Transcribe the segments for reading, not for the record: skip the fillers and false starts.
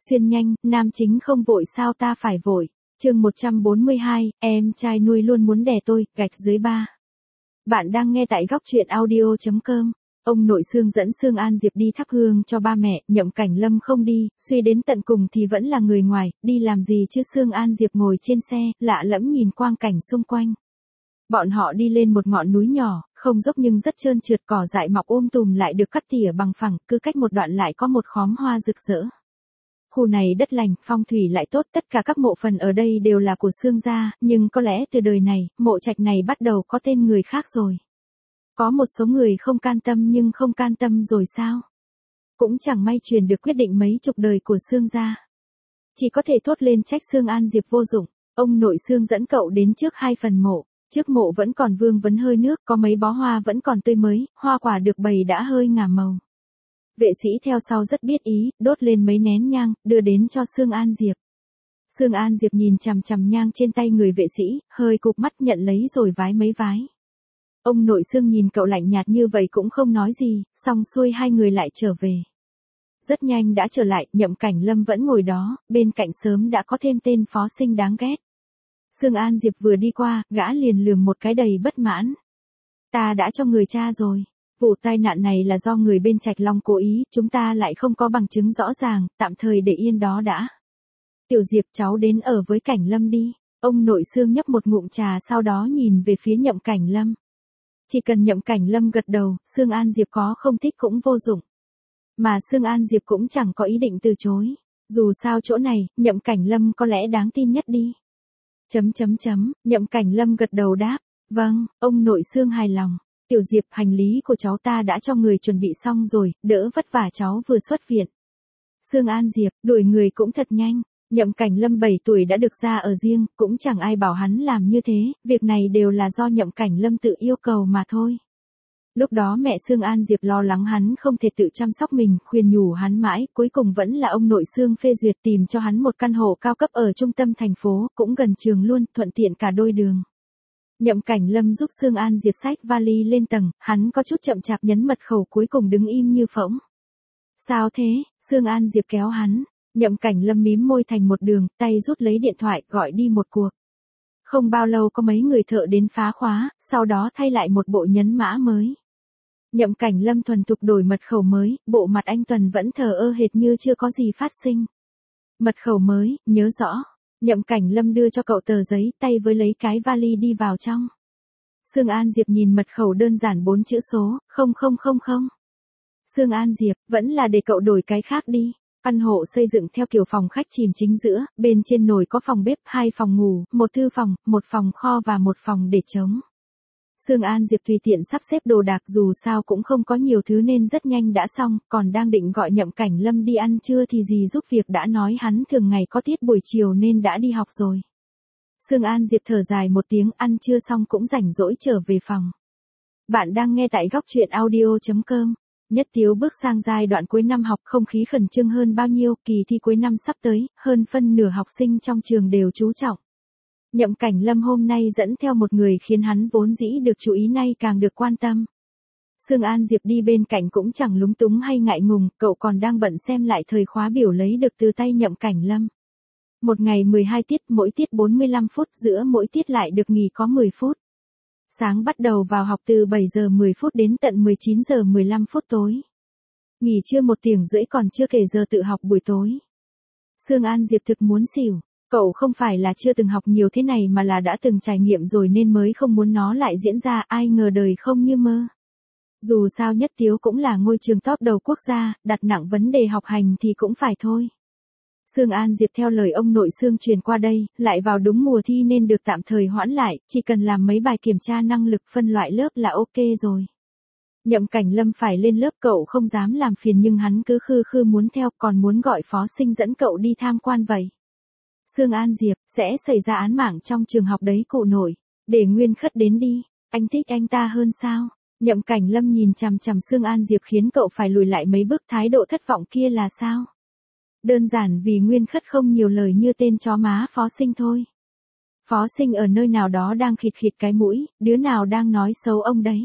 Xuyên nhanh, nam chính không vội sao ta phải vội. Chương 142, em trai nuôi luôn muốn đẻ tôi, gạch dưới 3. Bạn đang nghe tại góc truyện audio.com. Ông nội Sương dẫn Sương An Diệp đi thắp hương cho ba mẹ, Nhậm Cảnh Lâm không đi, suy đến tận cùng thì vẫn là người ngoài, đi làm gì chứ. Sương An Diệp ngồi trên xe, lạ lẫm nhìn quang cảnh xung quanh. Bọn họ đi lên một ngọn núi nhỏ, không dốc nhưng rất trơn trượt, cỏ dại mọc tùm lại được cắt tỉa bằng phẳng, cứ cách một đoạn lại có một khóm hoa rực rỡ. Khu này đất lành, phong thủy lại tốt, tất cả các mộ phần ở đây đều là của Sương gia, nhưng có lẽ từ đời này, mộ trạch này bắt đầu có tên người khác rồi. Có một số người không can tâm nhưng không can tâm rồi sao? Cũng chẳng may truyền được quyết định mấy chục đời của Sương gia. Chỉ có thể thốt lên trách Sương An Diệp vô dụng. Ông nội Sương dẫn cậu đến trước 2 phần mộ. Trước mộ vẫn còn vương vấn hơi nước, có mấy bó hoa vẫn còn tươi mới, hoa quả được bày đã hơi ngả màu. Vệ sĩ theo sau rất biết ý, đốt lên mấy nén nhang, đưa đến cho Sương An Diệp. Sương An Diệp nhìn chằm chằm nhang trên tay người vệ sĩ, hơi cụp mắt nhận lấy rồi vái mấy vái. Ông nội Sương nhìn cậu lạnh nhạt như vậy cũng không nói gì, xong xuôi hai người lại trở về. Rất nhanh đã trở lại, Nhậm Cảnh Lâm vẫn ngồi đó, bên cạnh sớm đã có thêm tên phó sinh đáng ghét. Sương An Diệp vừa đi qua, gã liền lườm một cái đầy bất mãn. Ta đã cho người cha rồi. Vụ tai nạn này là do người bên Trạch Long cố ý, chúng ta lại không có bằng chứng rõ ràng, tạm thời để yên đó đã. Tiểu Diệp, cháu đến ở với Cảnh Lâm đi. Ông nội Sương nhấp một ngụm trà sau đó nhìn về phía Nhậm Cảnh Lâm. Chỉ cần Nhậm Cảnh Lâm gật đầu, Sương An Diệp có không thích cũng vô dụng. Mà Sương An Diệp cũng chẳng có ý định từ chối. Dù sao chỗ này, Nhậm Cảnh Lâm có lẽ đáng tin nhất đi. Nhậm Cảnh Lâm gật đầu đáp. Vâng, ông nội Sương hài lòng. Tiểu Diệp, hành lý của cháu ta đã cho người chuẩn bị xong rồi, đỡ vất vả cháu vừa xuất viện. Sương An Diệp, đuổi người cũng thật nhanh. Nhậm Cảnh Lâm 7 tuổi đã được ra ở riêng, cũng chẳng ai bảo hắn làm như thế, việc này đều là do Nhậm Cảnh Lâm tự yêu cầu mà thôi. Lúc đó mẹ Sương An Diệp lo lắng hắn không thể tự chăm sóc mình, khuyên nhủ hắn mãi, cuối cùng vẫn là ông nội Sương phê duyệt tìm cho hắn một căn hộ cao cấp ở trung tâm thành phố, cũng gần trường luôn, thuận tiện cả đôi đường. Nhậm Cảnh Lâm giúp Sương An Diệp xách vali lên tầng, hắn có chút chậm chạp nhấn mật khẩu cuối cùng đứng im như phỗng. Sao thế? Sương An Diệp kéo hắn. Nhậm Cảnh Lâm mím môi thành một đường, tay rút lấy điện thoại, gọi đi một cuộc. Không bao lâu có mấy người thợ đến phá khóa, sau đó thay lại một bộ nhấn mã mới. Nhậm Cảnh Lâm thuần thục đổi mật khẩu mới, bộ mặt anh Tuần vẫn thờ ơ hệt như chưa có gì phát sinh. Mật khẩu mới, nhớ rõ. Nhậm Cảnh Lâm đưa cho cậu tờ giấy, tay với lấy cái vali đi vào trong. Sương An Diệp nhìn mật khẩu đơn giản 4 chữ số, 0000. Sương An Diệp, vẫn là để cậu đổi cái khác đi. Căn hộ xây dựng theo kiểu phòng khách chìm chính giữa, bên trên nồi có phòng bếp, 2 phòng ngủ, 1 thư phòng, 1 phòng kho và 1 phòng để trống. Sương An Diệp tùy tiện sắp xếp đồ đạc, dù sao cũng không có nhiều thứ nên rất nhanh đã xong, còn đang định gọi Nhậm Cảnh Lâm đi ăn trưa thì dì giúp việc đã nói hắn thường ngày có tiết buổi chiều nên đã đi học rồi. Sương An Diệp thở dài một tiếng, ăn trưa xong cũng rảnh rỗi trở về phòng. Bạn đang nghe tại góc truyện audio.com. Nhất Tiếu bước sang giai đoạn cuối năm học, không khí khẩn trương hơn bao nhiêu, kỳ thi cuối năm sắp tới, hơn phân nửa học sinh trong trường đều chú trọng. Nhậm Cảnh Lâm hôm nay dẫn theo một người khiến hắn vốn dĩ được chú ý nay càng được quan tâm. Sương An Diệp đi bên cạnh cũng chẳng lúng túng hay ngại ngùng, cậu còn đang bận xem lại thời khóa biểu lấy được từ tay Nhậm Cảnh Lâm. Một ngày 12 tiết, mỗi tiết 45 phút, giữa mỗi tiết lại được nghỉ có 10 phút. Sáng bắt đầu vào học từ 7 giờ 10 phút đến tận 19 giờ 15 phút tối. Nghỉ trưa 1 tiếng rưỡi còn chưa kể giờ tự học buổi tối. Sương An Diệp thực muốn xỉu. Cậu không phải là chưa từng học nhiều thế này mà là đã từng trải nghiệm rồi nên mới không muốn nó lại diễn ra, ai ngờ đời không như mơ. Dù sao Nhất Tiếu cũng là ngôi trường top đầu quốc gia, đặt nặng vấn đề học hành thì cũng phải thôi. Sương An Diệp theo lời ông nội Sương truyền qua đây, lại vào đúng mùa thi nên được tạm thời hoãn lại, chỉ cần làm mấy bài kiểm tra năng lực phân loại lớp là ok rồi. Nhậm Cảnh Lâm phải lên lớp cậu không dám làm phiền nhưng hắn cứ khư khư muốn theo, còn muốn gọi phó sinh dẫn cậu đi tham quan vậy. Sương An Diệp, sẽ xảy ra án mạng trong trường học đấy cụ nội, để Nguyên Khất đến đi, anh thích anh ta hơn sao? Nhậm Cảnh Lâm nhìn chằm chằm Sương An Diệp khiến cậu phải lùi lại mấy bước, thái độ thất vọng kia là sao? Đơn giản vì Nguyên Khất không nhiều lời như tên chó má phó sinh thôi. Phó sinh ở nơi nào đó đang khịt khịt cái mũi, đứa nào đang nói xấu ông đấy.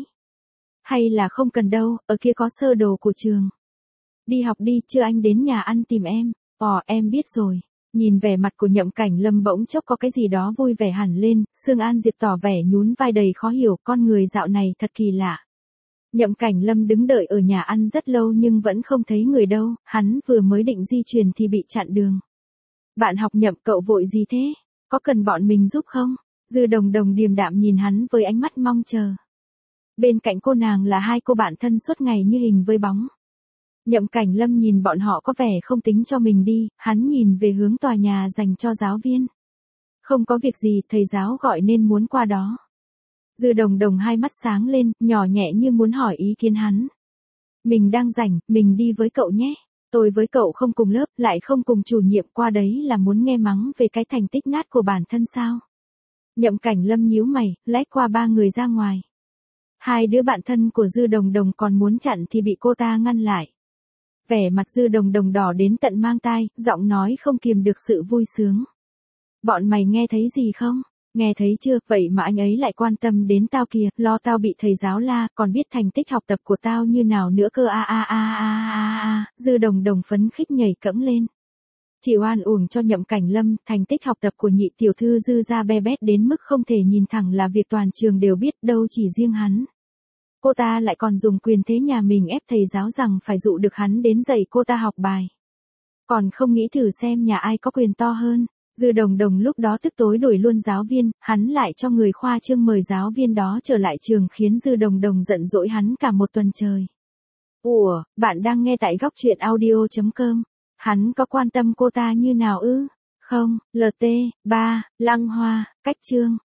Hay là không cần đâu, ở kia có sơ đồ của trường. Đi học đi, chưa anh đến nhà ăn tìm em. Em biết rồi. Nhìn vẻ mặt của Nhậm Cảnh Lâm bỗng chốc có cái gì đó vui vẻ hẳn lên, Sương An Diệp tỏ vẻ nhún vai đầy khó hiểu, con người dạo này thật kỳ lạ. Nhậm Cảnh Lâm đứng đợi ở nhà ăn rất lâu nhưng vẫn không thấy người đâu, hắn vừa mới định di chuyển thì bị chặn đường. Bạn học Nhậm, cậu vội gì thế? Có cần bọn mình giúp không? Dư Đồng Đồng điềm đạm nhìn hắn với ánh mắt mong chờ. Bên cạnh cô nàng là hai cô bạn thân suốt ngày như hình với bóng. Nhậm Cảnh Lâm nhìn bọn họ có vẻ không tính cho mình đi, hắn nhìn về hướng tòa nhà dành cho giáo viên. Không có việc gì, thầy giáo gọi nên muốn qua đó. Dư Đồng Đồng hai mắt sáng lên, nhỏ nhẹ như muốn hỏi ý kiến hắn. Mình đang rảnh, mình đi với cậu nhé. Tôi với cậu không cùng lớp, lại không cùng chủ nhiệm, qua đấy là muốn nghe mắng về cái thành tích nát của bản thân sao? Nhậm Cảnh Lâm nhíu mày, lách qua ba người ra ngoài. Hai đứa bạn thân của Dư Đồng Đồng còn muốn chặn thì bị cô ta ngăn lại. Vẻ mặt Dư Đồng Đồng đỏ đến tận mang tai, giọng nói không kiềm được sự vui sướng. Bọn mày nghe thấy gì không? Nghe thấy chưa, vậy mà anh ấy lại quan tâm đến tao kìa, lo tao bị thầy giáo la, còn biết thành tích học tập của tao như nào nữa cơ. Dư Đồng Đồng phấn khích nhảy cẫng lên. Chị oan uổng cho Nhậm Cảnh Lâm, thành tích học tập của nhị tiểu thư Dư ra be bét đến mức không thể nhìn thẳng là việc toàn trường đều biết, đâu chỉ riêng hắn. Cô ta lại còn dùng quyền thế nhà mình ép thầy giáo rằng phải dụ được hắn đến dạy cô ta học bài. Còn không nghĩ thử xem nhà ai có quyền to hơn. Dư Đồng Đồng lúc đó tức tối đuổi luôn giáo viên, hắn lại cho người khoa trương mời giáo viên đó trở lại trường khiến Dư Đồng Đồng giận dỗi hắn cả một tuần trời. Ủa, bạn đang nghe tại góc truyện audio.com. Hắn có quan tâm cô ta như nào ư? Không, LT, 3, Lăng Hoa, cách chương.